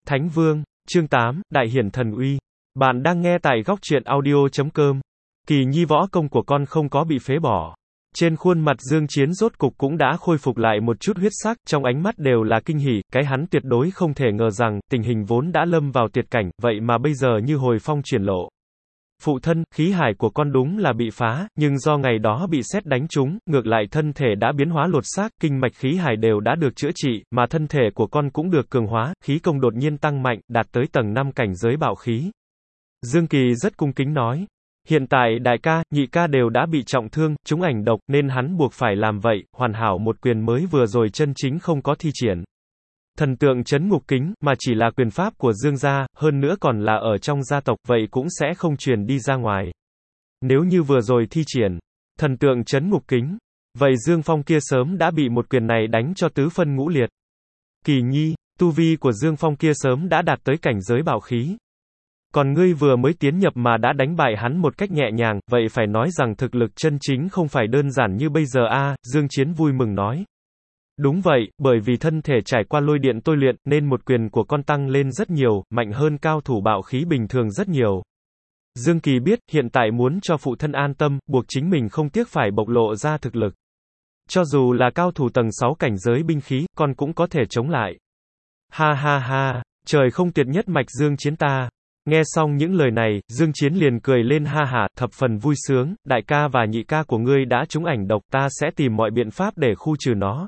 Thánh Vương, chương 8, Đại Hiển Thần Uy. Bạn đang nghe tại góc truyện audio.com. Kỳ nhi võ công của con không có bị phế bỏ. Trên khuôn mặt Dương Chiến rốt cục cũng đã khôi phục lại một chút huyết sắc, trong ánh mắt đều là kinh hỉ, cái hắn tuyệt đối không thể ngờ rằng, tình hình vốn đã lâm vào tuyệt cảnh, vậy mà bây giờ như hồi phong chuyển lộ. Phụ thân, khí hải của con đúng là bị phá, nhưng do ngày đó bị sét đánh trúng, ngược lại thân thể đã biến hóa lột xác, kinh mạch khí hải đều đã được chữa trị, mà thân thể của con cũng được cường hóa, khí công đột nhiên tăng mạnh, đạt tới tầng 5 cảnh giới bạo khí. Dương Kỳ rất cung kính nói. Hiện tại đại ca, nhị ca đều đã bị trọng thương, trúng ảnh độc, nên hắn buộc phải làm vậy, hoàn hảo một quyền mới vừa rồi chân chính không có thi triển. Thần tượng trấn ngục kính, mà chỉ là quyền pháp của Dương gia, hơn nữa còn là ở trong gia tộc, vậy cũng sẽ không truyền đi ra ngoài. Nếu như vừa rồi thi triển, thần tượng trấn ngục kính, vậy Dương Phong kia sớm đã bị một quyền này đánh cho tứ phân ngũ liệt. Kỳ nhi, tu vi của Dương Phong kia sớm đã đạt tới cảnh giới bạo khí. Còn ngươi vừa mới tiến nhập mà đã đánh bại hắn một cách nhẹ nhàng, vậy phải nói rằng thực lực chân chính không phải đơn giản như bây giờ a. Dương Chiến vui mừng nói. Đúng vậy, bởi vì thân thể trải qua lôi điện tôi luyện, nên một quyền của con tăng lên rất nhiều, mạnh hơn cao thủ bạo khí bình thường rất nhiều. Dương Kỳ biết, hiện tại muốn cho phụ thân an tâm, buộc chính mình không tiếc phải bộc lộ ra thực lực. Cho dù là cao thủ tầng 6 cảnh giới binh khí, con cũng có thể chống lại. Ha ha ha, trời không tuyệt nhất mạch Dương Chiến ta. Nghe xong những lời này, Dương Chiến liền cười lên ha hả, thập phần vui sướng, đại ca và nhị ca của ngươi đã trúng ảnh độc, ta sẽ tìm mọi biện pháp để khu trừ nó.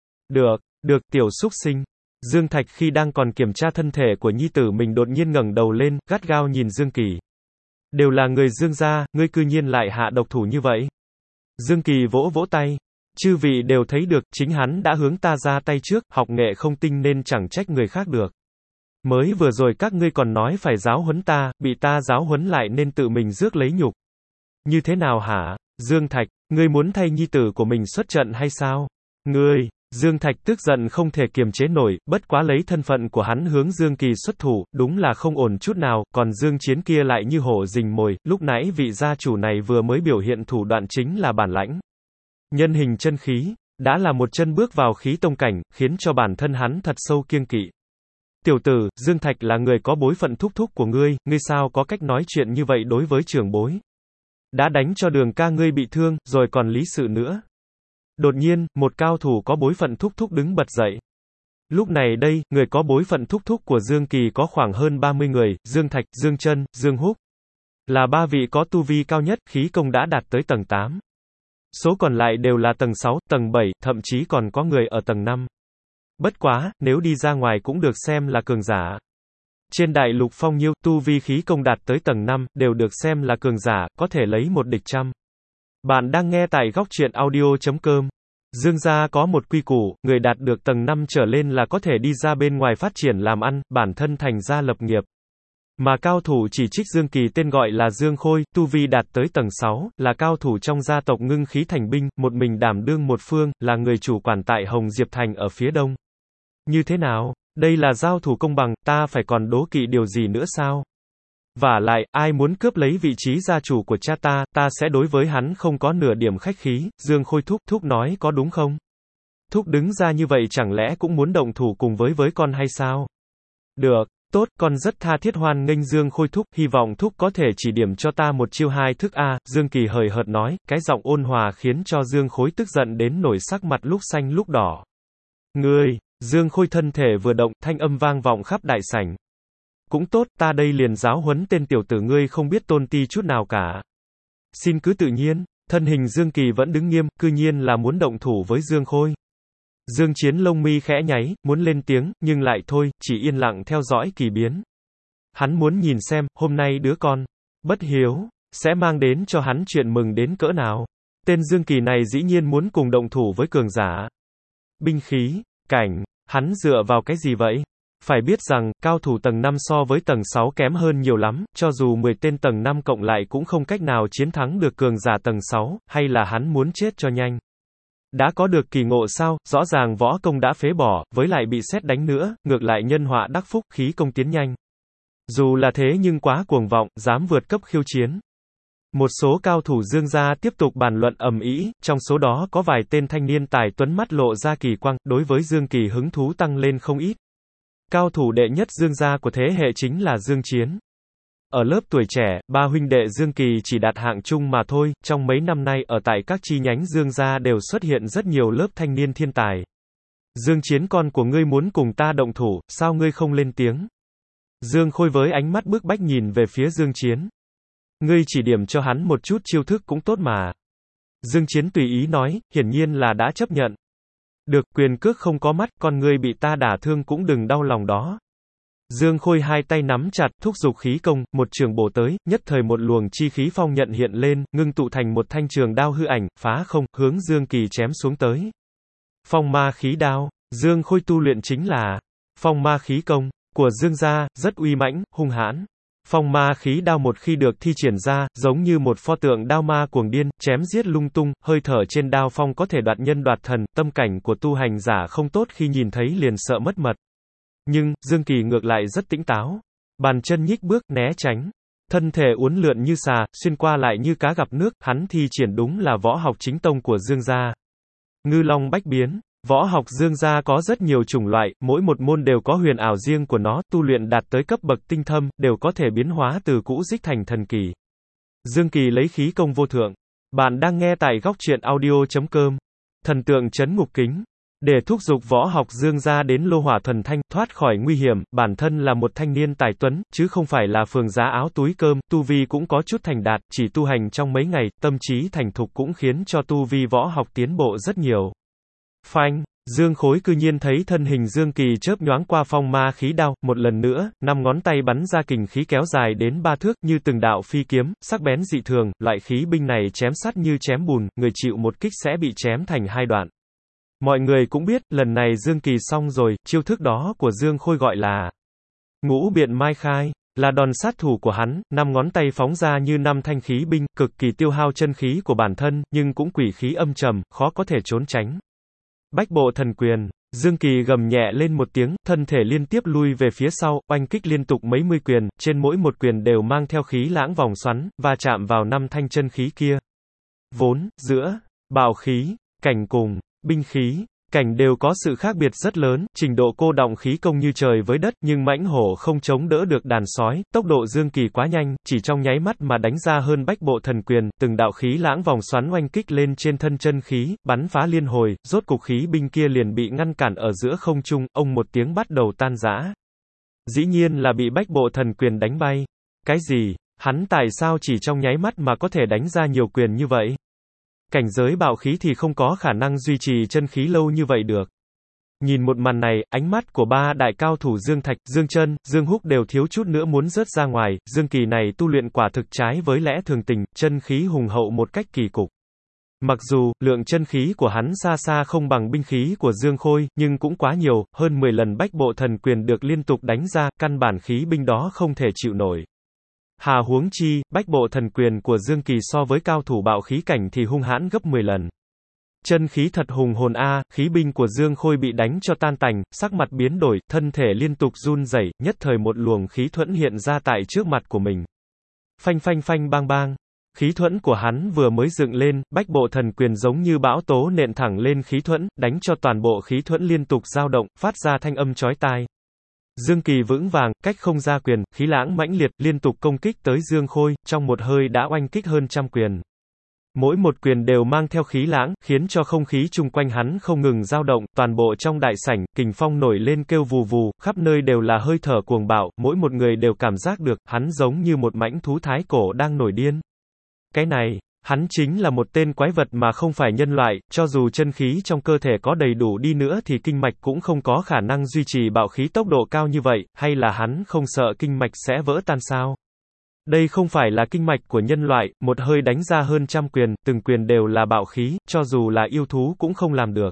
Được, tiểu súc sinh. Dương Thạch khi đang còn kiểm tra thân thể của nhi tử mình đột nhiên ngẩng đầu lên, gắt gao nhìn Dương Kỳ. Đều là người Dương gia, ngươi cư nhiên lại hạ độc thủ như vậy. Dương Kỳ vỗ vỗ tay. Chư vị đều thấy được, chính hắn đã hướng ta ra tay trước, học nghệ không tinh nên chẳng trách người khác được. Mới vừa rồi các ngươi còn nói phải giáo huấn ta, bị ta giáo huấn lại nên tự mình rước lấy nhục. Như thế nào hả? Dương Thạch, ngươi muốn thay nhi tử của mình xuất trận hay sao? Ngươi, Dương Thạch tức giận không thể kiềm chế nổi, bất quá lấy thân phận của hắn hướng Dương Kỳ xuất thủ, đúng là không ổn chút nào, còn Dương Chiến kia lại như hổ rình mồi, lúc nãy vị gia chủ này vừa mới biểu hiện thủ đoạn chính là bản lãnh. Nhân hình chân khí, đã là một chân bước vào khí tông cảnh, khiến cho bản thân hắn thật sâu kiêng kỵ. Tiểu tử, Dương Thạch là người có bối phận thúc thúc của ngươi sao có cách nói chuyện như vậy đối với trưởng bối? Đã đánh cho Đường ca ngươi bị thương, rồi còn lý sự nữa. Đột nhiên, một cao thủ có bối phận thúc thúc đứng bật dậy. Lúc này đây, người có bối phận thúc thúc của Dương Kỳ có khoảng hơn 30 người, Dương Thạch, Dương Chân, Dương Húc. Là ba vị có tu vi cao nhất, khí công đã đạt tới tầng 8. Số còn lại đều là tầng 6, tầng 7, thậm chí còn có người ở tầng 5. Bất quá, nếu đi ra ngoài cũng được xem là cường giả. Trên đại lục phong nhiêu, tu vi khí công đạt tới tầng 5, đều được xem là cường giả, có thể lấy một địch trăm. Bạn đang nghe tại góc truyện audio.com. Dương gia có một quy củ, người đạt được tầng 5 trở lên là có thể đi ra bên ngoài phát triển làm ăn, bản thân thành gia lập nghiệp. Mà cao thủ chỉ trích Dương Kỳ tên gọi là Dương Khôi, tu vi đạt tới tầng 6, là cao thủ trong gia tộc ngưng khí thành binh, một mình đảm đương một phương, là người chủ quản tại Hồng Diệp Thành ở phía đông. Như thế nào? Đây là giao thủ công bằng, ta phải còn đố kỵ điều gì nữa sao? Vả lại, ai muốn cướp lấy vị trí gia chủ của cha ta sẽ đối với hắn không có nửa điểm khách khí, Dương Khôi thúc nói có đúng không? Thúc đứng ra như vậy chẳng lẽ cũng muốn động thủ cùng với con hay sao? Được, tốt, con rất tha thiết hoan nghênh Dương Khôi thúc, hy vọng thúc có thể chỉ điểm cho ta một chiêu hai thức a. Dương Kỳ hời hợt nói, cái giọng ôn hòa khiến cho Dương Khôi tức giận đến nổi sắc mặt lúc xanh lúc đỏ. Ngươi, Dương Khôi thân thể vừa động, thanh âm vang vọng khắp đại sảnh. Cũng tốt, ta đây liền giáo huấn tên tiểu tử ngươi không biết tôn ti chút nào cả. Xin cứ tự nhiên, thân hình Dương Kỳ vẫn đứng nghiêm, cư nhiên là muốn động thủ với Dương Khôi. Dương Chiến lông mi khẽ nháy, muốn lên tiếng, nhưng lại thôi, chỉ yên lặng theo dõi kỳ biến. Hắn muốn nhìn xem, hôm nay đứa con bất hiếu sẽ mang đến cho hắn chuyện mừng đến cỡ nào. Tên Dương Kỳ này dĩ nhiên muốn cùng động thủ với cường giả. Binh khí, cảnh, hắn dựa vào cái gì vậy? Phải biết rằng, cao thủ tầng 5 so với tầng 6 kém hơn nhiều lắm, cho dù 10 tên tầng 5 cộng lại cũng không cách nào chiến thắng được cường giả tầng 6, hay là hắn muốn chết cho nhanh. Đã có được kỳ ngộ sao, rõ ràng võ công đã phế bỏ, với lại bị sét đánh nữa, ngược lại nhân họa đắc phúc, khí công tiến nhanh. Dù là thế nhưng quá cuồng vọng, dám vượt cấp khiêu chiến. Một số cao thủ Dương gia tiếp tục bàn luận ầm ĩ, trong số đó có vài tên thanh niên tài tuấn mắt lộ ra kỳ quang, đối với Dương Kỳ hứng thú tăng lên không ít. Cao thủ đệ nhất Dương gia của thế hệ chính là Dương Chiến. Ở lớp tuổi trẻ, ba huynh đệ Dương Kỳ chỉ đạt hạng trung mà thôi, trong mấy năm nay ở tại các chi nhánh Dương gia đều xuất hiện rất nhiều lớp thanh niên thiên tài. Dương Chiến, con của ngươi muốn cùng ta động thủ, sao ngươi không lên tiếng? Dương Khôi với ánh mắt bức bách nhìn về phía Dương Chiến. Ngươi chỉ điểm cho hắn một chút chiêu thức cũng tốt mà. Dương Chiến tùy ý nói, hiển nhiên là đã chấp nhận. Được, quyền cước không có mắt, con ngươi bị ta đả thương cũng đừng đau lòng đó. Dương Khôi hai tay nắm chặt, thúc giục khí công, một trường bổ tới, nhất thời một luồng chi khí phong nhận hiện lên, ngưng tụ thành một thanh trường đao hư ảnh, phá không, hướng Dương Kỳ chém xuống tới. Phong ma khí đao, Dương Khôi tu luyện chính là phong ma khí công của Dương gia, rất uy mãnh, hung hãn. Phong ma khí đao một khi được thi triển ra, giống như một pho tượng đao ma cuồng điên, chém giết lung tung, hơi thở trên đao phong có thể đoạt nhân đoạt thần, tâm cảnh của tu hành giả không tốt khi nhìn thấy liền sợ mất mật. Nhưng, Dương Kỳ ngược lại rất tĩnh táo. Bàn chân nhích bước, né tránh. Thân thể uốn lượn như xà, xuyên qua lại như cá gặp nước, hắn thi triển đúng là võ học chính tông của Dương gia. Ngư long bách biến. Võ học Dương gia có rất nhiều chủng loại, mỗi một môn đều có huyền ảo riêng của nó, tu luyện đạt tới cấp bậc tinh thâm, đều có thể biến hóa từ cũ dích thành thần kỳ. Dương Kỳ lấy khí công vô thượng. Bạn đang nghe tại góc truyện audio.com. Thần tượng trấn ngục kính. Để thúc giục võ học Dương gia đến lô hỏa thuần thanh, thoát khỏi nguy hiểm, bản thân là một thanh niên tài tuấn, chứ không phải là phường giá áo túi cơm, tu vi cũng có chút thành đạt, chỉ tu hành trong mấy ngày, tâm trí thành thục cũng khiến cho tu vi võ học tiến bộ rất nhiều. Phanh, Dương Khối cư nhiên thấy thân hình Dương Kỳ chớp nhoáng qua phong ma khí đao, một lần nữa, 5 ngón tay bắn ra kình khí kéo dài đến 3 thước, như từng đạo phi kiếm, sắc bén dị thường, loại khí binh này chém sắt như chém bùn, người chịu một kích sẽ bị chém thành hai đoạn. Mọi người cũng biết, lần này Dương Kỳ xong rồi, chiêu thức đó của Dương Khôi gọi là Ngũ Biện Mai Khai, là đòn sát thủ của hắn, 5 ngón tay phóng ra như 5 thanh khí binh, cực kỳ tiêu hao chân khí của bản thân, nhưng cũng quỷ khí âm trầm, khó có thể trốn tránh. Bách bộ thần quyền, Dương Kỳ gầm nhẹ lên một tiếng, thân thể liên tiếp lui về phía sau, oanh kích liên tục mấy mươi quyền, trên mỗi một quyền đều mang theo khí lãng vòng xoắn, và chạm vào 5 thanh chân khí kia. Vốn, giữa, bạo khí, cảnh cùng, binh khí, cảnh đều có sự khác biệt rất lớn, trình độ cô đọng khí công như trời với đất, nhưng mãnh hổ không chống đỡ được đàn sói, tốc độ Dương Kỳ quá nhanh, chỉ trong nháy mắt mà đánh ra hơn bách bộ thần quyền, từng đạo khí lãng vòng xoắn oanh kích lên trên thân chân khí, bắn phá liên hồi, rốt cục khí binh kia liền bị ngăn cản ở giữa không trung, ông một tiếng bắt đầu tan rã. Dĩ nhiên là bị bách bộ thần quyền đánh bay. Cái gì? Hắn tại sao chỉ trong nháy mắt mà có thể đánh ra nhiều quyền như vậy? Cảnh giới bạo khí thì không có khả năng duy trì chân khí lâu như vậy được. Nhìn một màn này, ánh mắt của ba đại cao thủ Dương Thạch, Dương Chân, Dương Húc đều thiếu chút nữa muốn rớt ra ngoài, Dương Kỳ này tu luyện quả thực trái với lẽ thường tình, chân khí hùng hậu một cách kỳ cục. Mặc dù, lượng chân khí của hắn xa xa không bằng binh khí của Dương Khôi, nhưng cũng quá nhiều, hơn 10 lần bách bộ thần quyền được liên tục đánh ra, căn bản khí binh đó không thể chịu nổi. Hà huống chi, bách bộ thần quyền của Dương Kỳ so với cao thủ bạo khí cảnh thì hung hãn gấp 10 lần. Chân khí thật hùng hồn a, khí binh của Dương Khôi bị đánh cho tan tành, sắc mặt biến đổi, thân thể liên tục run rẩy, nhất thời một luồng khí thuẫn hiện ra tại trước mặt của mình. Phanh phanh phanh bang bang. Khí thuẫn của hắn vừa mới dựng lên, bách bộ thần quyền giống như bão tố nện thẳng lên khí thuẫn, đánh cho toàn bộ khí thuẫn liên tục dao động, phát ra thanh âm chói tai. Dương Kỳ vững vàng, cách không ra quyền, khí lãng mãnh liệt, liên tục công kích tới Dương Khôi, trong một hơi đã oanh kích hơn trăm quyền. Mỗi một quyền đều mang theo khí lãng, khiến cho không khí chung quanh hắn không ngừng dao động, toàn bộ trong đại sảnh, kình phong nổi lên kêu vù vù, khắp nơi đều là hơi thở cuồng bạo, mỗi một người đều cảm giác được, hắn giống như một mãnh thú thái cổ đang nổi điên. Cái này, hắn chính là một tên quái vật mà không phải nhân loại, cho dù chân khí trong cơ thể có đầy đủ đi nữa thì kinh mạch cũng không có khả năng duy trì bạo khí tốc độ cao như vậy, hay là hắn không sợ kinh mạch sẽ vỡ tan sao? Đây không phải là kinh mạch của nhân loại, một hơi đánh ra hơn trăm quyền, từng quyền đều là bạo khí, cho dù là yêu thú cũng không làm được.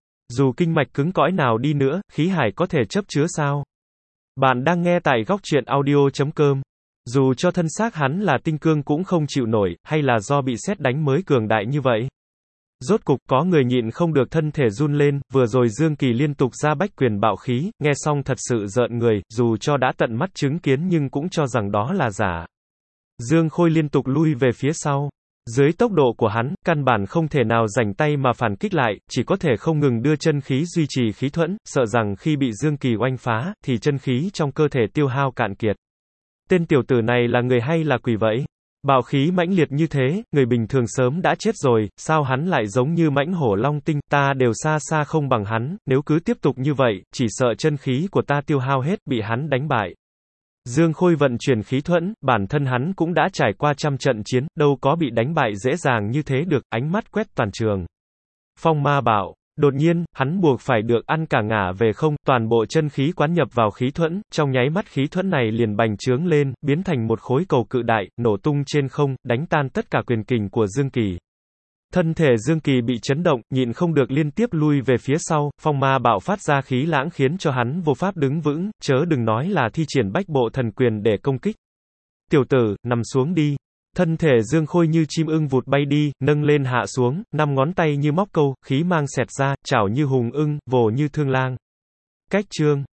Dù kinh mạch cứng cỏi nào đi nữa, khí hải có thể chấp chứa sao? Bạn đang nghe tại góc truyện audio.com. Dù cho thân xác hắn là tinh cương cũng không chịu nổi, hay là do bị sét đánh mới cường đại như vậy? Rốt cục, có người nhịn không được thân thể run lên, vừa rồi Dương Kỳ liên tục ra bách quyền bạo khí, nghe xong thật sự rợn người, dù cho đã tận mắt chứng kiến nhưng cũng cho rằng đó là giả. Dương Khôi liên tục lui về phía sau. Dưới tốc độ của hắn, căn bản không thể nào rảnh tay mà phản kích lại, chỉ có thể không ngừng đưa chân khí duy trì khí thuẫn, sợ rằng khi bị Dương Kỳ oanh phá, thì chân khí trong cơ thể tiêu hao cạn kiệt. Tên tiểu tử này là người hay là quỷ vậy? Bạo khí mãnh liệt như thế, người bình thường sớm đã chết rồi, sao hắn lại giống như mãnh hổ long tinh, ta đều xa xa không bằng hắn, nếu cứ tiếp tục như vậy, chỉ sợ chân khí của ta tiêu hao hết, bị hắn đánh bại. Dương Khôi vận chuyển khí thuẫn, bản thân hắn cũng đã trải qua trăm trận chiến, đâu có bị đánh bại dễ dàng như thế được, ánh mắt quét toàn trường. Phong Ma bảo, đột nhiên, hắn buộc phải được ăn cả ngả về không, toàn bộ chân khí quán nhập vào khí thuẫn, trong nháy mắt khí thuẫn này liền bành trướng lên, biến thành một khối cầu cự đại, nổ tung trên không, đánh tan tất cả quyền kình của Dương Kỳ. Thân thể Dương Kỳ bị chấn động, nhịn không được liên tiếp lui về phía sau, phong ma bạo phát ra khí lãng khiến cho hắn vô pháp đứng vững, chớ đừng nói là thi triển bách bộ thần quyền để công kích. Tiểu tử, nằm xuống đi. Thân thể Dương Khôi như chim ưng vụt bay đi, nâng lên hạ xuống, 5 ngón tay như móc câu, khí mang xẹt ra, chảo như hùng ưng, vồ như thương lang. Cách chương